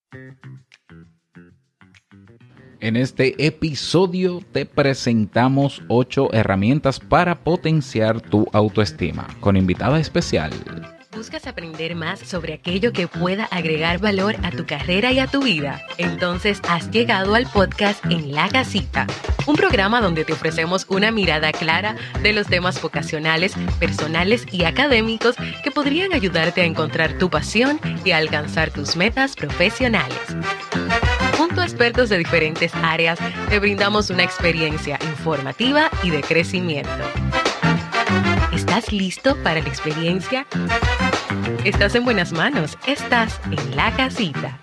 En este episodio te presentamos 8 herramientas para potenciar tu autoestima, con invitada especial. ¿Buscas aprender más sobre aquello que pueda agregar valor a tu carrera y a tu vida? Entonces has llegado al podcast En la Casita, un programa donde te ofrecemos una mirada clara de los temas vocacionales, personales y académicos que podrían ayudarte a encontrar tu pasión y a alcanzar tus metas profesionales. Junto a expertos de diferentes áreas, te brindamos una experiencia informativa y de crecimiento. ¿Estás listo para la experiencia? Estás en buenas manos. Estás en la casita.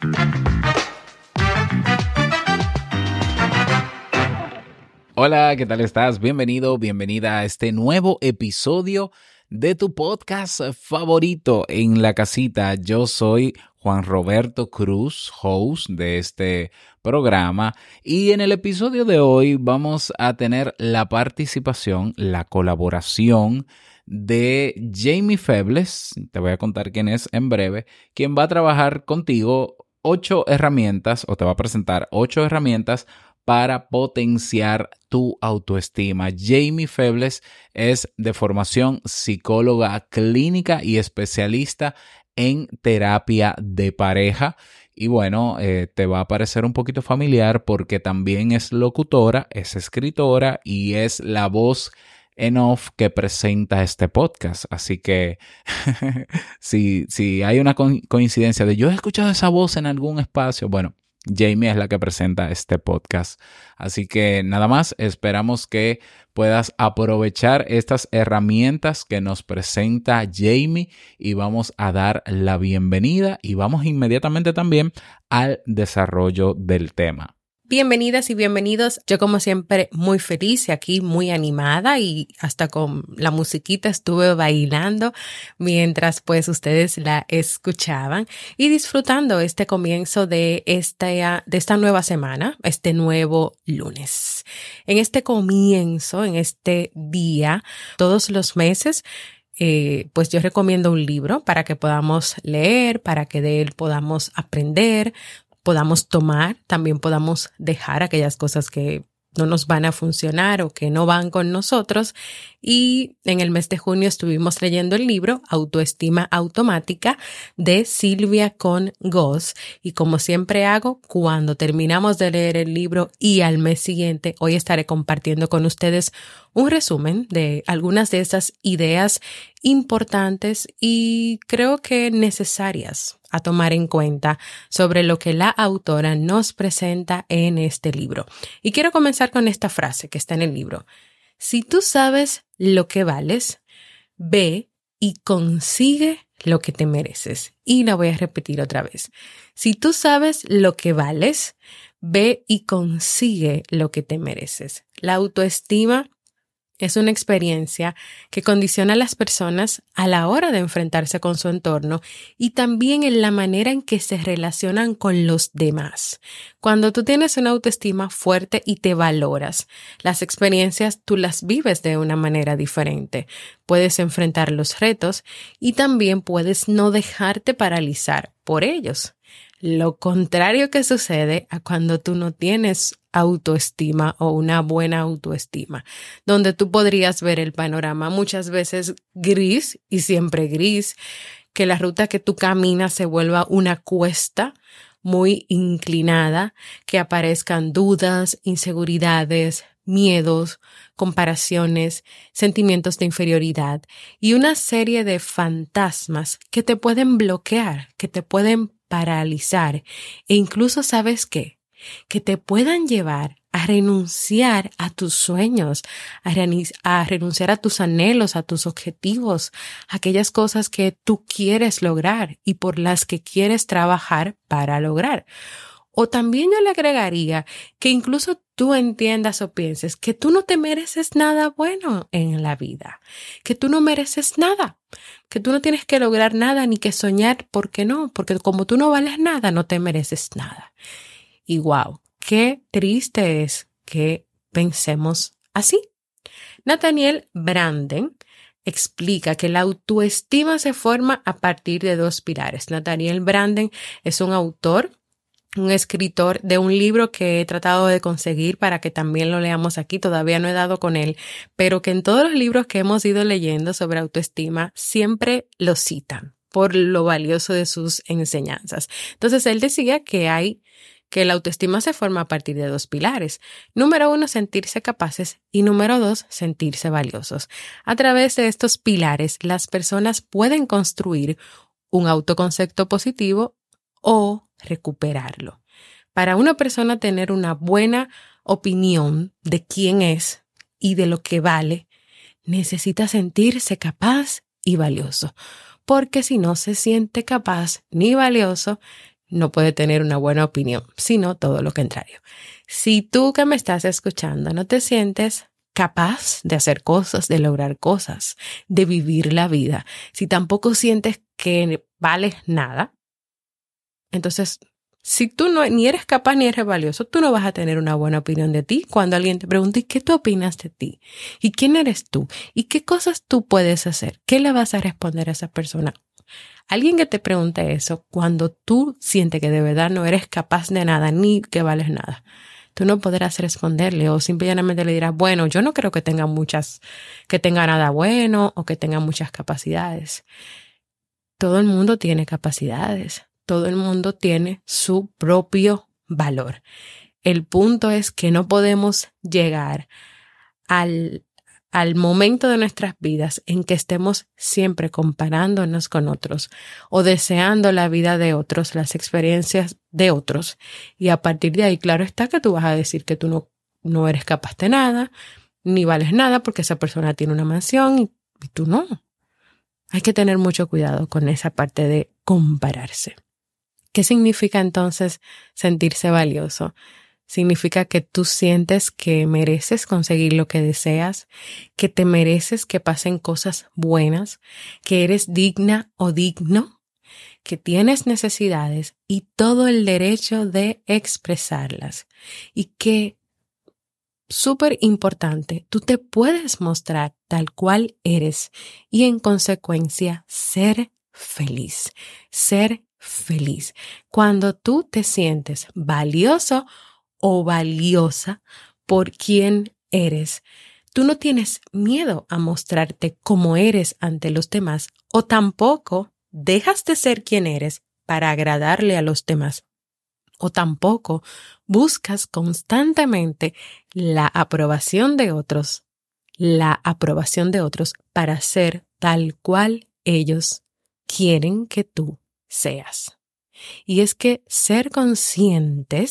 Hola, ¿qué tal estás? Bienvenido, bienvenida a este nuevo episodio de tu podcast favorito En la Casita. Yo soy Juan Roberto Cruz, host de este programa, y en el episodio de hoy vamos a tener la participación, la colaboración de Jamie Febles. Te voy a contar quién es en breve, quien va a trabajar contigo 8 herramientas, o te va a presentar 8 herramientas para potenciar tu autoestima. Jamie Febles es de formación psicóloga clínica y especialista en terapia de pareja. Y bueno, te va a parecer un poquito familiar porque también es locutora, es escritora y es la voz en off que presenta este podcast. Así que si hay una coincidencia de yo he escuchado esa voz en algún espacio, bueno, Jamie es la que presenta este podcast. Así que nada más, esperamos que puedas aprovechar estas herramientas que nos presenta Jamie y vamos a dar la bienvenida y vamos inmediatamente también al desarrollo del tema. Bienvenidas y bienvenidos. Yo como siempre muy feliz y aquí muy animada y hasta con la musiquita estuve bailando mientras pues ustedes la escuchaban y disfrutando este comienzo de esta nueva semana, este nuevo lunes. En este comienzo, en este día, todos los meses, pues yo recomiendo un libro para que podamos leer, para que de él podamos aprender, podamos tomar, también podamos dejar aquellas cosas que no nos van a funcionar o que no van con nosotros. Y en el mes de junio estuvimos leyendo el libro Autoestima Automática de Silvia Con Goss. Y como siempre hago, cuando terminamos de leer el libro y al mes siguiente, hoy estaré compartiendo con ustedes un resumen de algunas de esas ideas importantes y creo que necesarias a tomar en cuenta sobre lo que la autora nos presenta en este libro. Y quiero comenzar con esta frase que está en el libro. Si tú sabes lo que vales, ve y consigue lo que te mereces. Y la voy a repetir otra vez. Si tú sabes lo que vales, ve y consigue lo que te mereces. La autoestima es una experiencia que condiciona a las personas a la hora de enfrentarse con su entorno y también en la manera en que se relacionan con los demás. Cuando tú tienes una autoestima fuerte y te valoras, las experiencias tú las vives de una manera diferente. Puedes enfrentar los retos y también puedes no dejarte paralizar por ellos. Lo contrario que sucede a cuando tú no tienes autoestima o una buena autoestima, donde tú podrías ver el panorama muchas veces gris y siempre gris, que la ruta que tú caminas se vuelva una cuesta muy inclinada, que aparezcan dudas, inseguridades, miedos, comparaciones, sentimientos de inferioridad y una serie de fantasmas que te pueden bloquear, que te pueden paralizar e incluso, ¿sabes qué? Que te puedan llevar a renunciar a tus sueños, a renunciar a tus anhelos, a tus objetivos, a aquellas cosas que tú quieres lograr y por las que quieres trabajar para lograr. O también yo le agregaría que incluso tú entiendas o pienses que tú no te mereces nada bueno en la vida, que tú no mereces nada, que tú no tienes que lograr nada ni que soñar, ¿por qué no? Porque como tú no vales nada, no te mereces nada. Y wow, qué triste es que pensemos así. Nathaniel Branden explica que la autoestima se forma a partir de dos pilares. Nathaniel Branden es un autor un escritor de un libro que he tratado de conseguir para que también lo leamos aquí. Todavía no he dado con él, pero que en todos los libros que hemos ido leyendo sobre autoestima siempre lo citan por lo valioso de sus enseñanzas. Entonces él decía que la autoestima se forma a partir de 2 pilares. Número 1, sentirse capaces, y número 2, sentirse valiosos. A través de estos pilares, las personas pueden construir un autoconcepto positivo o recuperarlo. Para una persona tener una buena opinión de quién es y de lo que vale, necesita sentirse capaz y valioso, porque si no se siente capaz ni valioso, no puede tener una buena opinión, sino todo lo contrario. Si tú que me estás escuchando no te sientes capaz de hacer cosas, de lograr cosas, de vivir la vida, si tampoco sientes que vales nada, entonces, si tú ni eres capaz ni eres valioso, tú no vas a tener una buena opinión de ti cuando alguien te pregunte, ¿y qué tú opinas de ti? ¿Y quién eres tú? ¿Y qué cosas tú puedes hacer? ¿Qué le vas a responder a esa persona? Alguien que te pregunte eso, cuando tú sientes que de verdad no eres capaz de nada, ni que vales nada, tú no podrás responderle, o simplemente le dirás, bueno, yo no creo que tenga nada bueno o que tenga muchas capacidades. Todo el mundo tiene capacidades. Todo el mundo tiene su propio valor. El punto es que no podemos llegar al momento de nuestras vidas en que estemos siempre comparándonos con otros o deseando la vida de otros, las experiencias de otros. Y a partir de ahí, claro está que tú vas a decir que tú no eres capaz de nada, ni vales nada porque esa persona tiene una mansión y tú no. Hay que tener mucho cuidado con esa parte de compararse. ¿Qué significa entonces sentirse valioso? Significa que tú sientes que mereces conseguir lo que deseas, que te mereces que pasen cosas buenas, que eres digna o digno, que tienes necesidades y todo el derecho de expresarlas. Y que, súper importante, tú te puedes mostrar tal cual eres y en consecuencia ser feliz, ser feliz. Cuando tú te sientes valioso o valiosa por quien eres, tú no tienes miedo a mostrarte como eres ante los demás o tampoco dejas de ser quien eres para agradarle a los demás o tampoco buscas constantemente la aprobación de otros para ser tal cual ellos quieren que tú seas. Y es que ser consciente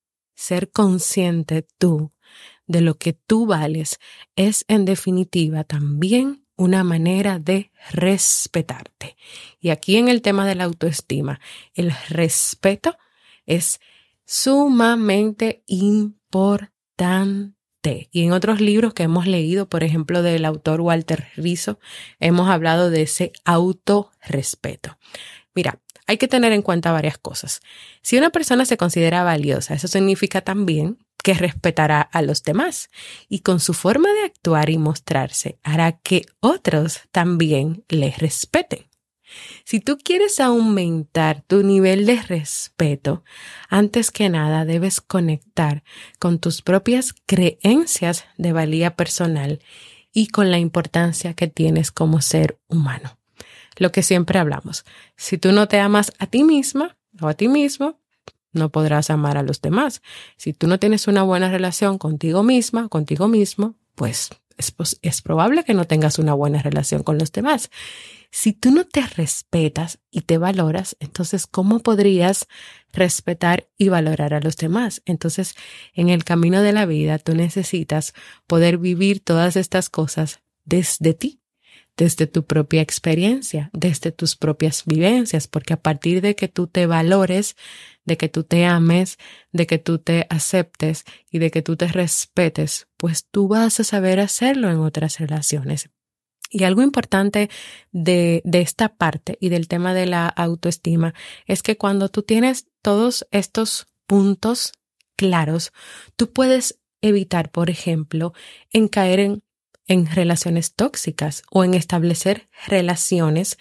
tú de lo que tú vales es en definitiva también una manera de respetarte. Y aquí en el tema de la autoestima, el respeto es sumamente importante. Y en otros libros que hemos leído, por ejemplo, del autor Walter Rizzo, hemos hablado de ese autorrespeto. Mira, hay que tener en cuenta varias cosas. Si una persona se considera valiosa, eso significa también que respetará a los demás y con su forma de actuar y mostrarse hará que otros también les respeten. Si tú quieres aumentar tu nivel de respeto, antes que nada debes conectar con tus propias creencias de valía personal y con la importancia que tienes como ser humano. Lo que siempre hablamos, si tú no te amas a ti misma o a ti mismo, no podrás amar a los demás. Si tú no tienes una buena relación contigo misma, contigo mismo, pues es probable que no tengas una buena relación con los demás. Si tú no te respetas y te valoras, entonces, ¿cómo podrías respetar y valorar a los demás? Entonces, en el camino de la vida, tú necesitas poder vivir todas estas cosas desde ti, desde tu propia experiencia, desde tus propias vivencias, porque a partir de que tú te valores, de que tú te ames, de que tú te aceptes y de que tú te respetes, pues tú vas a saber hacerlo en otras relaciones. Y algo importante de esta parte y del tema de la autoestima es que cuando tú tienes todos estos puntos claros, tú puedes evitar, por ejemplo, caer en relaciones tóxicas o en establecer relaciones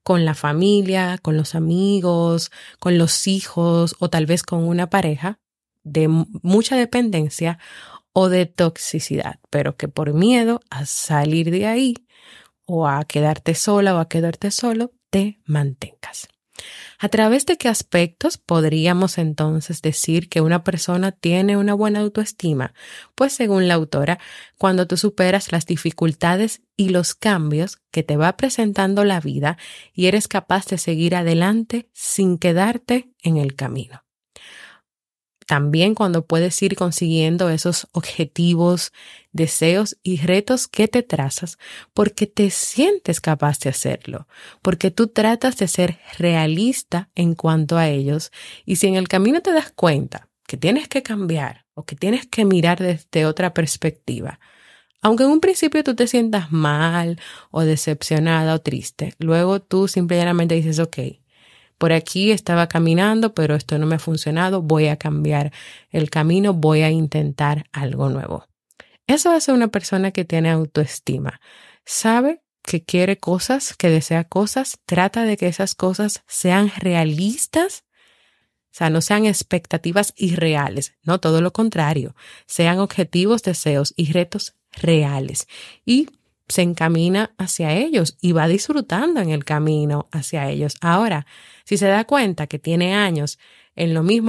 con la familia, con los amigos, con los hijos o tal vez con una pareja de mucha dependencia o de toxicidad, pero que por miedo a salir de ahí o a quedarte sola o a quedarte solo, te mantengas. ¿A través de qué aspectos podríamos entonces decir que una persona tiene una buena autoestima? Pues según la autora, cuando tú superas las dificultades y los cambios que te va presentando la vida y eres capaz de seguir adelante sin quedarte en el camino. También cuando puedes ir consiguiendo esos objetivos, deseos y retos que te trazas porque te sientes capaz de hacerlo, porque tú tratas de ser realista en cuanto a ellos y si en el camino te das cuenta que tienes que cambiar o que tienes que mirar desde otra perspectiva, aunque en un principio tú te sientas mal o decepcionada o triste, luego tú simplemente dices, ok, por aquí estaba caminando, pero esto no me ha funcionado, voy a cambiar el camino, voy a intentar algo nuevo. Eso hace una persona que tiene autoestima. Sabe que quiere cosas, que desea cosas, trata de que esas cosas sean realistas, o sea, no sean expectativas irreales, no, todo lo contrario, sean objetivos, deseos y retos reales. Y se encamina hacia ellos y va disfrutando en el camino hacia ellos. Ahora, si se da cuenta que tiene años en lo mismo,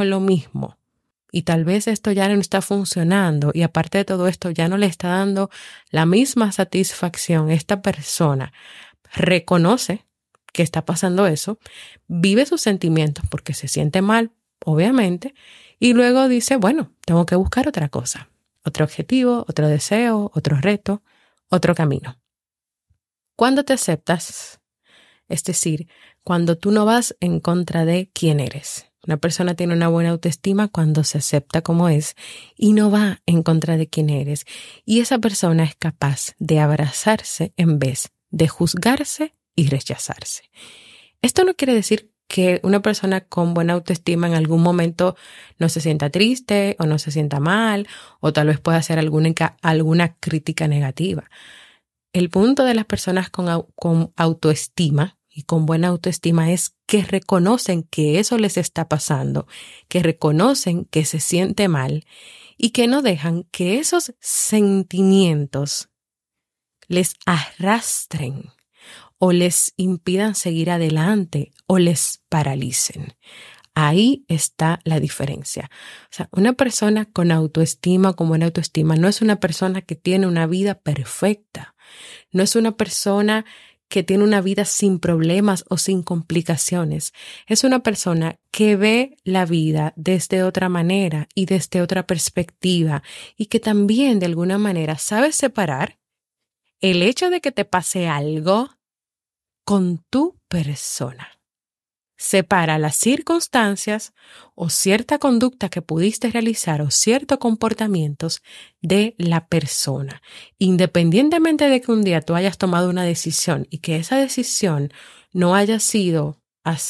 y tal vez esto ya no está funcionando y aparte de todo esto ya no le está dando la misma satisfacción, esta persona reconoce que está pasando eso, vive sus sentimientos porque se siente mal, obviamente, y luego dice, bueno, tengo que buscar otra cosa, otro objetivo, otro deseo, otro reto, otro camino. Cuando te aceptas, es decir, cuando tú no vas en contra de quién eres. Una persona tiene una buena autoestima cuando se acepta como es y no va en contra de quién eres. Y esa persona es capaz de abrazarse en vez de juzgarse y rechazarse. Esto no quiere decir que una persona con buena autoestima en algún momento no se sienta triste o no se sienta mal o tal vez pueda hacer alguna crítica negativa. El punto de las personas con autoestima y con buena autoestima es que reconocen que eso les está pasando, que reconocen que se siente mal y que no dejan que esos sentimientos les arrastren o les impidan seguir adelante o les paralicen. Ahí está la diferencia. O sea, una persona con autoestima, con buena autoestima, no es una persona que tiene una vida perfecta. No es una persona que tiene una vida sin problemas o sin complicaciones. Es una persona que ve la vida desde otra manera y desde otra perspectiva y que también de alguna manera sabe separar el hecho de que te pase algo con tu persona. Separa las circunstancias o cierta conducta que pudiste realizar o ciertos comportamientos de la persona. Independientemente de que un día tú hayas tomado una decisión y que esa decisión no haya sido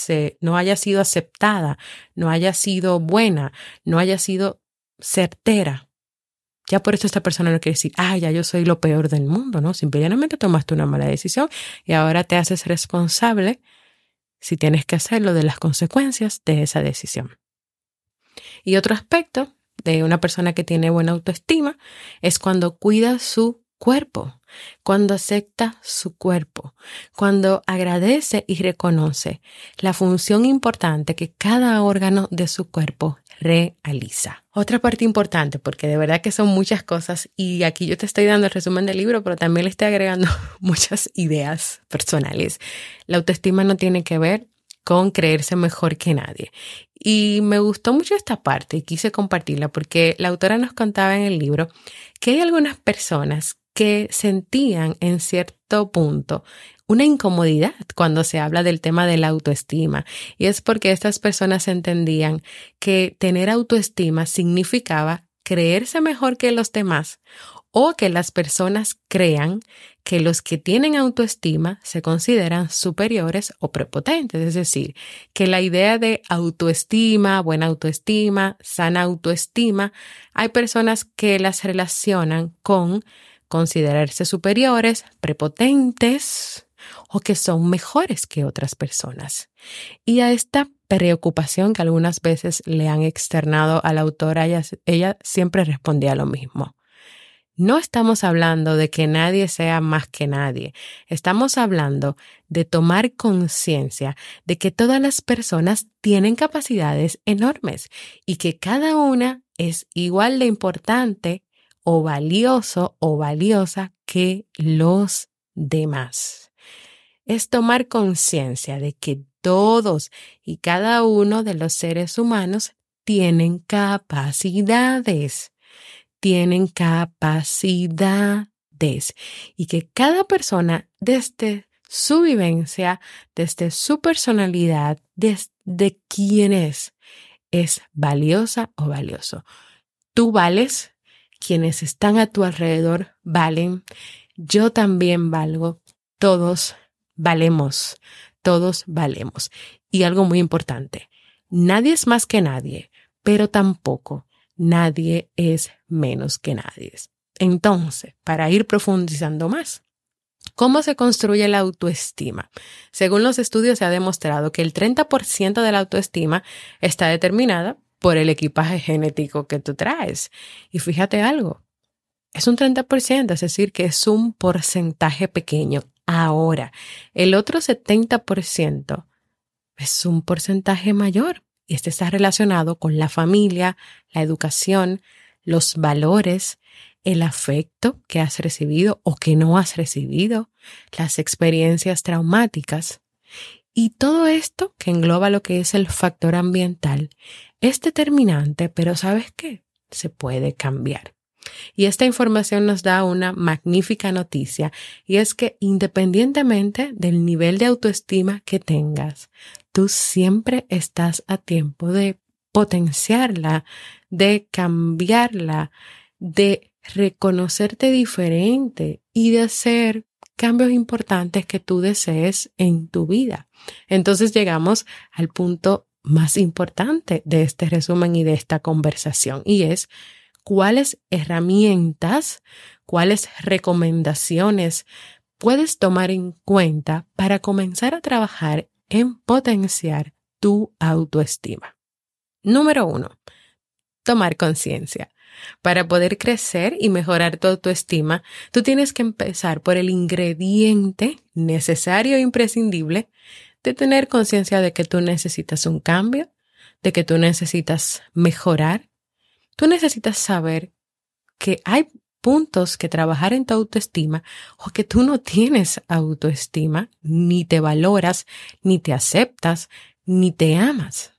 aceptada, no haya sido buena, no haya sido certera, ya por eso esta persona no quiere decir, ya yo soy lo peor del mundo, ¿no? Simplemente tomaste una mala decisión y ahora te haces responsable, si tienes que hacerlo, de las consecuencias de esa decisión. Y otro aspecto de una persona que tiene buena autoestima es cuando cuida su cuerpo, cuando acepta su cuerpo, cuando agradece y reconoce la función importante que cada órgano de su cuerpo realiza. Otra parte importante, porque de verdad que son muchas cosas y aquí yo te estoy dando el resumen del libro, pero también le estoy agregando muchas ideas personales. La autoestima no tiene que ver con creerse mejor que nadie. Y me gustó mucho esta parte y quise compartirla porque la autora nos contaba en el libro que hay algunas personas que sentían en cierto punto una incomodidad cuando se habla del tema de la autoestima. Y es porque estas personas entendían que tener autoestima significaba creerse mejor que los demás o que las personas crean que los que tienen autoestima se consideran superiores o prepotentes. Es decir, que la idea de autoestima, buena autoestima, sana autoestima, hay personas que las relacionan con considerarse superiores, prepotentes o que son mejores que otras personas. Y a esta preocupación que algunas veces le han externado a la autora, ella siempre respondía lo mismo. No estamos hablando de que nadie sea más que nadie. Estamos hablando de tomar conciencia de que todas las personas tienen capacidades enormes y que cada una es igual de importante o valioso o valiosa que los demás. Es tomar conciencia de que todos y cada uno de los seres humanos tienen capacidades. Tienen capacidades y que cada persona desde su vivencia, desde su personalidad, desde quién es valiosa o valioso. Tú vales, quienes están a tu alrededor valen, yo también valgo, todos valemos. Y algo muy importante, nadie es más que nadie, pero tampoco nadie es menos que nadie. Entonces, para ir profundizando más, ¿cómo se construye la autoestima? Según los estudios se ha demostrado que el 30% de la autoestima está determinada por el equipaje genético que tú traes. Y fíjate algo, es un 30%, es decir, que es un porcentaje pequeño. Ahora, el otro 70% es un porcentaje mayor. Y este está relacionado con la familia, la educación, los valores, el afecto que has recibido o que no has recibido, las experiencias traumáticas. Y todo esto que engloba lo que es el factor ambiental es determinante, pero ¿sabes qué? Se puede cambiar. Y esta información nos da una magnífica noticia, y es que independientemente del nivel de autoestima que tengas, tú siempre estás a tiempo de potenciarla, de cambiarla, de reconocerte diferente y de hacer cambios importantes que tú desees en tu vida. Entonces llegamos al punto más importante de este resumen y de esta conversación, y es cuáles herramientas, cuáles recomendaciones puedes tomar en cuenta para comenzar a trabajar en potenciar tu autoestima. Número 1, tomar conciencia. Para poder crecer y mejorar tu autoestima, tú tienes que empezar por el ingrediente necesario e imprescindible de tener conciencia de que tú necesitas un cambio, de que tú necesitas mejorar. Tú necesitas saber que hay puntos que trabajar en tu autoestima o que tú no tienes autoestima, ni te valoras, ni te aceptas, ni te amas.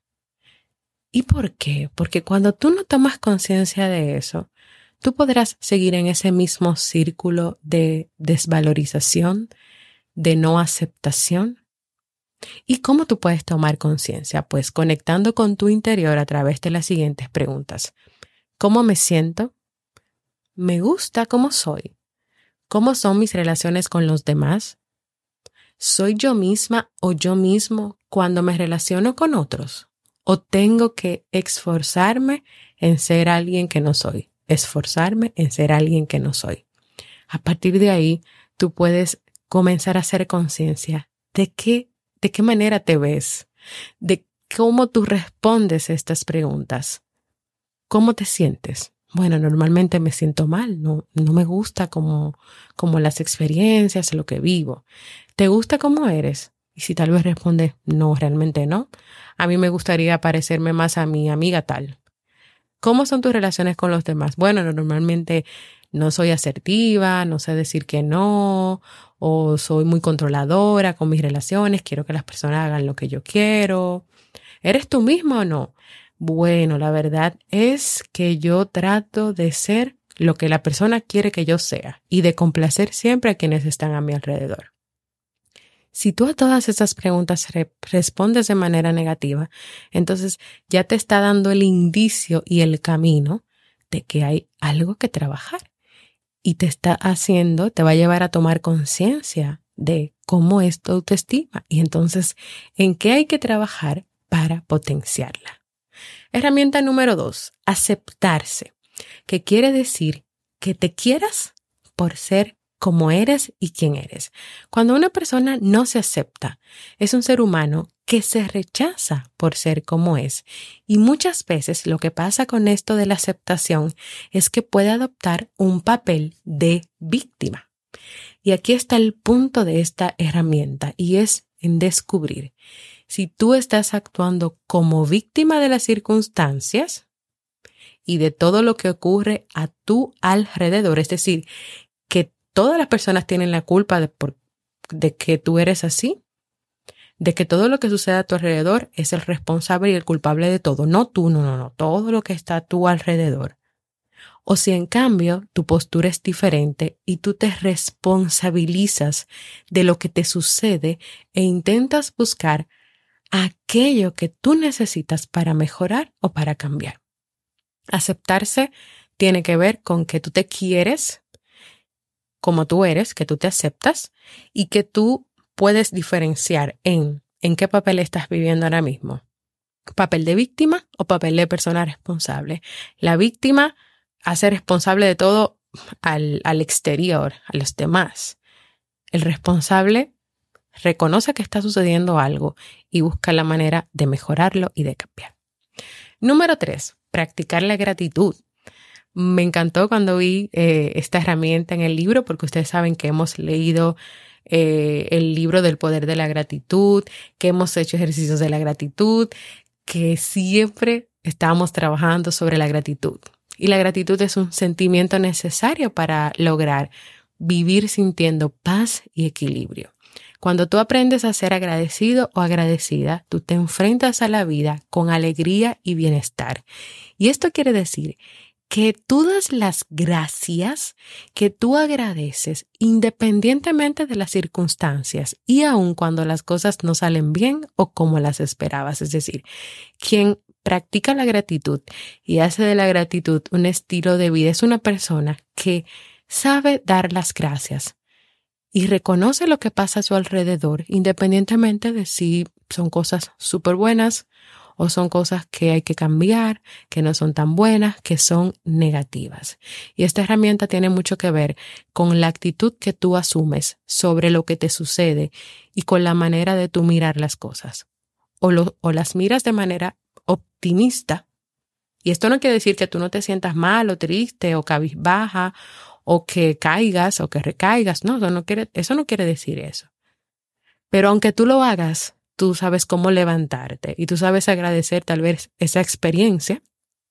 ¿Y por qué? Porque cuando tú no tomas conciencia de eso, tú podrás seguir en ese mismo círculo de desvalorización, de no aceptación. ¿Y cómo tú puedes tomar conciencia? Pues conectando con tu interior a través de las siguientes preguntas. ¿Cómo me siento? ¿Me gusta cómo soy? ¿Cómo son mis relaciones con los demás? ¿Soy yo misma o yo mismo cuando me relaciono con otros? ¿O tengo que esforzarme en ser alguien que no soy? Esforzarme en ser alguien que no soy. A partir de ahí, tú puedes comenzar a hacer conciencia de qué manera te ves, de cómo tú respondes a estas preguntas. ¿Cómo te sientes? Bueno, normalmente me siento mal, no me gusta como las experiencias, lo que vivo. ¿Te gusta cómo eres? Y si tal vez respondes, no, realmente no. A mí me gustaría parecerme más a mi amiga tal. ¿Cómo son tus relaciones con los demás? Bueno, normalmente no soy asertiva, no sé decir que no, o soy muy controladora con mis relaciones, quiero que las personas hagan lo que yo quiero. ¿Eres tú mismo o no? Bueno, la verdad es que yo trato de ser lo que la persona quiere que yo sea y de complacer siempre a quienes están a mi alrededor. Si tú a todas esas preguntas respondes de manera negativa, entonces ya te está dando el indicio y el camino de que hay algo que trabajar y te va a llevar a tomar conciencia de cómo es tu autoestima y entonces en qué hay que trabajar para potenciarla. Herramienta número 2, aceptarse, que quiere decir que te quieras por ser como eres y quién eres. Cuando una persona no se acepta, es un ser humano que se rechaza por ser como es. Y muchas veces lo que pasa con esto de la aceptación es que puede adoptar un papel de víctima. Y aquí está el punto de esta herramienta y es en descubrir si tú estás actuando como víctima de las circunstancias y de todo lo que ocurre a tu alrededor, es decir, que todas las personas tienen la culpa de que tú eres así, de que todo lo que sucede a tu alrededor es el responsable y el culpable de todo, no tú, no, todo lo que está a tu alrededor. O si en cambio tu postura es diferente y tú te responsabilizas de lo que te sucede e intentas buscar aquello que tú necesitas para mejorar o para cambiar. Aceptarse tiene que ver con que tú te quieres como tú eres, que tú te aceptas y que tú puedes diferenciar en qué papel estás viviendo ahora mismo. ¿Papel de víctima o papel de persona responsable? La víctima hace responsable de todo al exterior, a los demás. El responsable reconoce que está sucediendo algo y busca la manera de mejorarlo y de cambiar. Número 3, practicar la gratitud. Me encantó cuando vi esta herramienta en el libro porque ustedes saben que hemos leído el libro del poder de la gratitud, que hemos hecho ejercicios de la gratitud, que siempre estamos trabajando sobre la gratitud. Y la gratitud es un sentimiento necesario para lograr vivir sintiendo paz y equilibrio. Cuando tú aprendes a ser agradecido o agradecida, tú te enfrentas a la vida con alegría y bienestar. Y esto quiere decir que tú das las gracias, que tú agradeces independientemente de las circunstancias y aun cuando las cosas no salen bien o como las esperabas. Es decir, quien practica la gratitud y hace de la gratitud un estilo de vida es una persona que sabe dar las gracias y reconoce lo que pasa a su alrededor, independientemente de si son cosas súper buenas o son cosas que hay que cambiar, que no son tan buenas, que son negativas. Y esta herramienta tiene mucho que ver con la actitud que tú asumes sobre lo que te sucede y con la manera de tú mirar las cosas. O las miras de manera optimista. Y esto no quiere decir que tú no te sientas mal o triste o cabizbaja o que caigas o que recaigas. No, eso no quiere decir eso. Pero aunque tú lo hagas, tú sabes cómo levantarte y tú sabes agradecer tal vez esa experiencia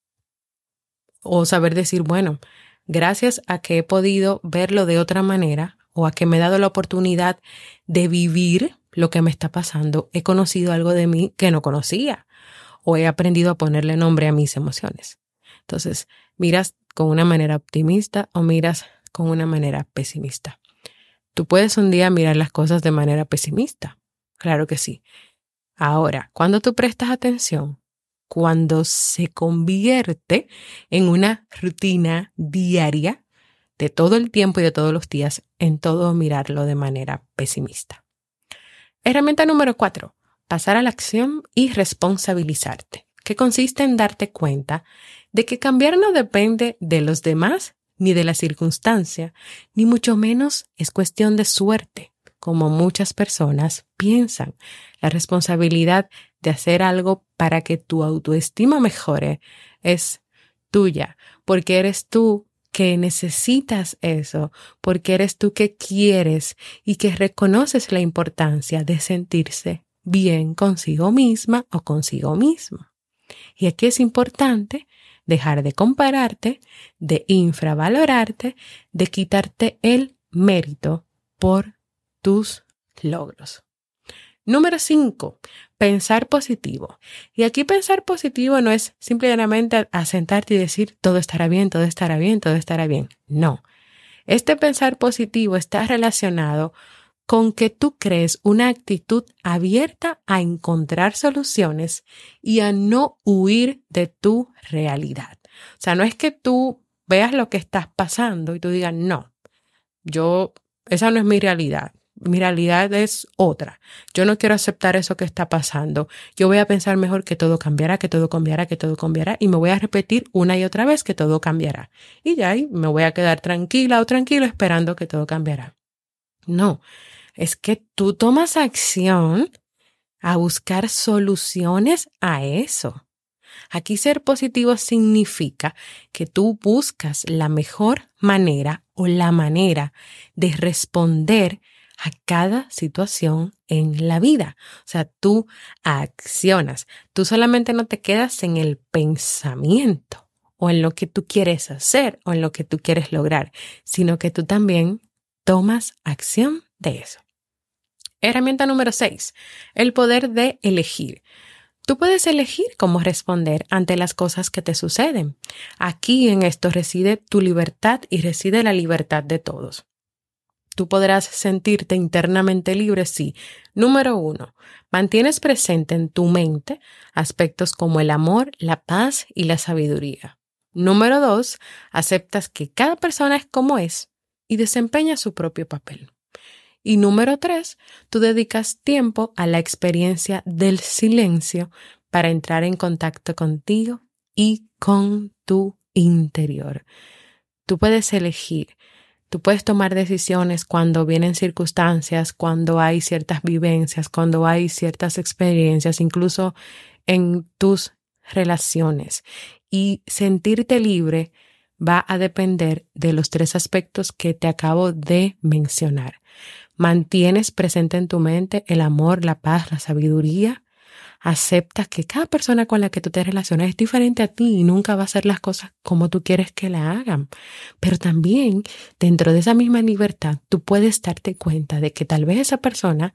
o saber decir, bueno, gracias a que he podido verlo de otra manera o a que me he dado la oportunidad de vivir lo que me está pasando, he conocido algo de mí que no conocía o he aprendido a ponerle nombre a mis emociones. Entonces, miras con una manera optimista o miras con una manera pesimista. Tú puedes un día mirar las cosas de manera pesimista. Claro que sí. Ahora, cuando tú prestas atención, cuando se convierte en una rutina diaria de todo el tiempo y de todos los días, en todo mirarlo de manera pesimista. Herramienta número 4, pasar a la acción y responsabilizarte, que consiste en darte cuenta de que cambiar no depende de los demás ni de la circunstancia, ni mucho menos es cuestión de suerte, como muchas personas piensan. La responsabilidad de hacer algo para que tu autoestima mejore es tuya, porque eres tú que necesitas eso, porque eres tú que quieres y que reconoces la importancia de sentirse bien consigo misma o consigo mismo. Y aquí es importante dejar de compararte, de infravalorarte, de quitarte el mérito por tus logros. Número 5, pensar positivo. Y aquí pensar positivo no es simplemente sentarte y decir todo estará bien, todo estará bien, todo estará bien. No. Este pensar positivo está relacionado con que tú crees una actitud abierta a encontrar soluciones y a no huir de tu realidad. O sea, no es que tú veas lo que estás pasando y tú digas, no, esa no es mi realidad. mi realidad es otra. Yo no quiero aceptar eso que está pasando. Yo voy a pensar mejor que todo cambiará, que todo cambiará, que todo cambiará y me voy a repetir una y otra vez que todo cambiará. Y ya ahí me voy a quedar tranquila o tranquilo esperando que todo cambiará. No, es que tú tomas acción a buscar soluciones a eso. Aquí ser positivo significa que tú buscas la mejor manera o la manera de responder a cada situación en la vida. O sea, tú accionas. Tú solamente no te quedas en el pensamiento o en lo que tú quieres hacer o en lo que tú quieres lograr, sino que tú también tomas acción de eso. Herramienta número 6, el poder de elegir. Tú puedes elegir cómo responder ante las cosas que te suceden. Aquí en esto reside tu libertad y reside la libertad de todos. Tú podrás sentirte internamente libre si, número 1, mantienes presente en tu mente aspectos como el amor, la paz y la sabiduría. Número 2, aceptas que cada persona es como es y desempeña su propio papel. Y número 3, tú dedicas tiempo a la experiencia del silencio para entrar en contacto contigo y con tu interior. Tú puedes elegir, tú puedes tomar decisiones cuando vienen circunstancias, cuando hay ciertas vivencias, cuando hay ciertas experiencias, incluso en tus relaciones. Y sentirte libre va a depender de los 3 aspectos que te acabo de mencionar. Mantienes presente en tu mente el amor, la paz, la sabiduría. Aceptas que cada persona con la que tú te relacionas es diferente a ti y nunca va a hacer las cosas como tú quieres que la hagan. Pero también, dentro de esa misma libertad, tú puedes darte cuenta de que tal vez esa persona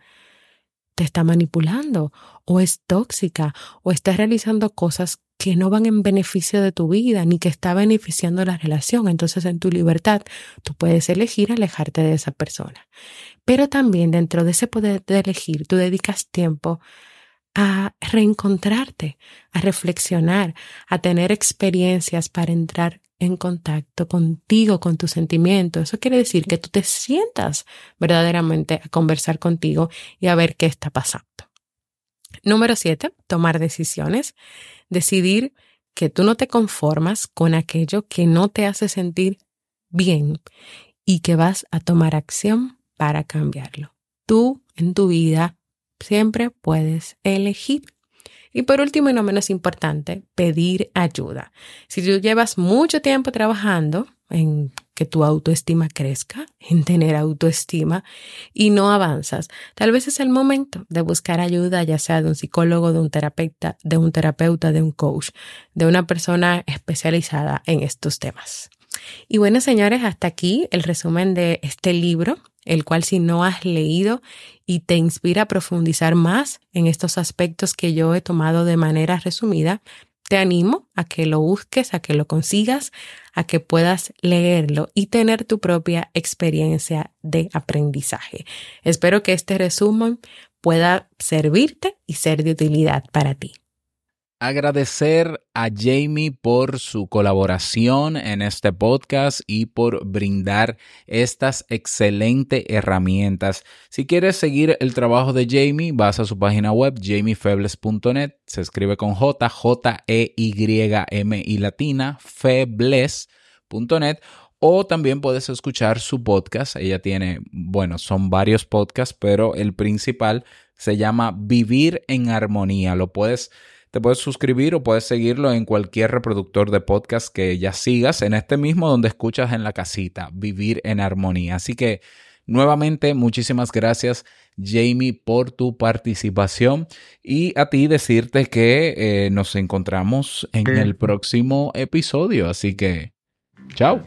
te está manipulando o es tóxica o está realizando cosas que no van en beneficio de tu vida ni que está beneficiando la relación. Entonces, en tu libertad, tú puedes elegir alejarte de esa persona. Pero también dentro de ese poder de elegir, tú dedicas tiempo a reencontrarte, a reflexionar, a tener experiencias para entrar en contacto contigo, con tus sentimientos. Eso quiere decir que tú te sientas verdaderamente a conversar contigo y a ver qué está pasando. Número 7, tomar decisiones. Decidir que tú no te conformas con aquello que no te hace sentir bien y que vas a tomar acción para cambiarlo. Tú en tu vida siempre puedes elegir. Y por último y no menos importante, pedir ayuda. Si tú llevas mucho tiempo trabajando en que tu autoestima crezca, en tener autoestima y no avanzas, tal vez es el momento de buscar ayuda, ya sea de un psicólogo, de un terapeuta, de un coach, de una persona especializada en estos temas. Y bueno, señores, hasta aquí el resumen de este libro, el cual si no has leído y te inspira a profundizar más en estos aspectos que yo he tomado de manera resumida, te animo a que lo busques, a que lo consigas, a que puedas leerlo y tener tu propia experiencia de aprendizaje. Espero que este resumen pueda servirte y ser de utilidad para ti. Agradecer a Jamie por su colaboración en este podcast y por brindar estas excelentes herramientas. Si quieres seguir el trabajo de Jamie, vas a su página web jamiefebles.net, se escribe con J, J-E-Y-M y latina, febles.net. O también puedes escuchar su podcast. Ella tiene, son varios podcasts, pero el principal se llama Vivir en Armonía. Te puedes suscribir o puedes seguirlo en cualquier reproductor de podcast que ya sigas, en este mismo donde escuchas en la casita, Vivir en Armonía. Así que nuevamente, muchísimas gracias, Jamie, por tu participación y a ti decirte que nos encontramos en el próximo episodio. Así que, chao.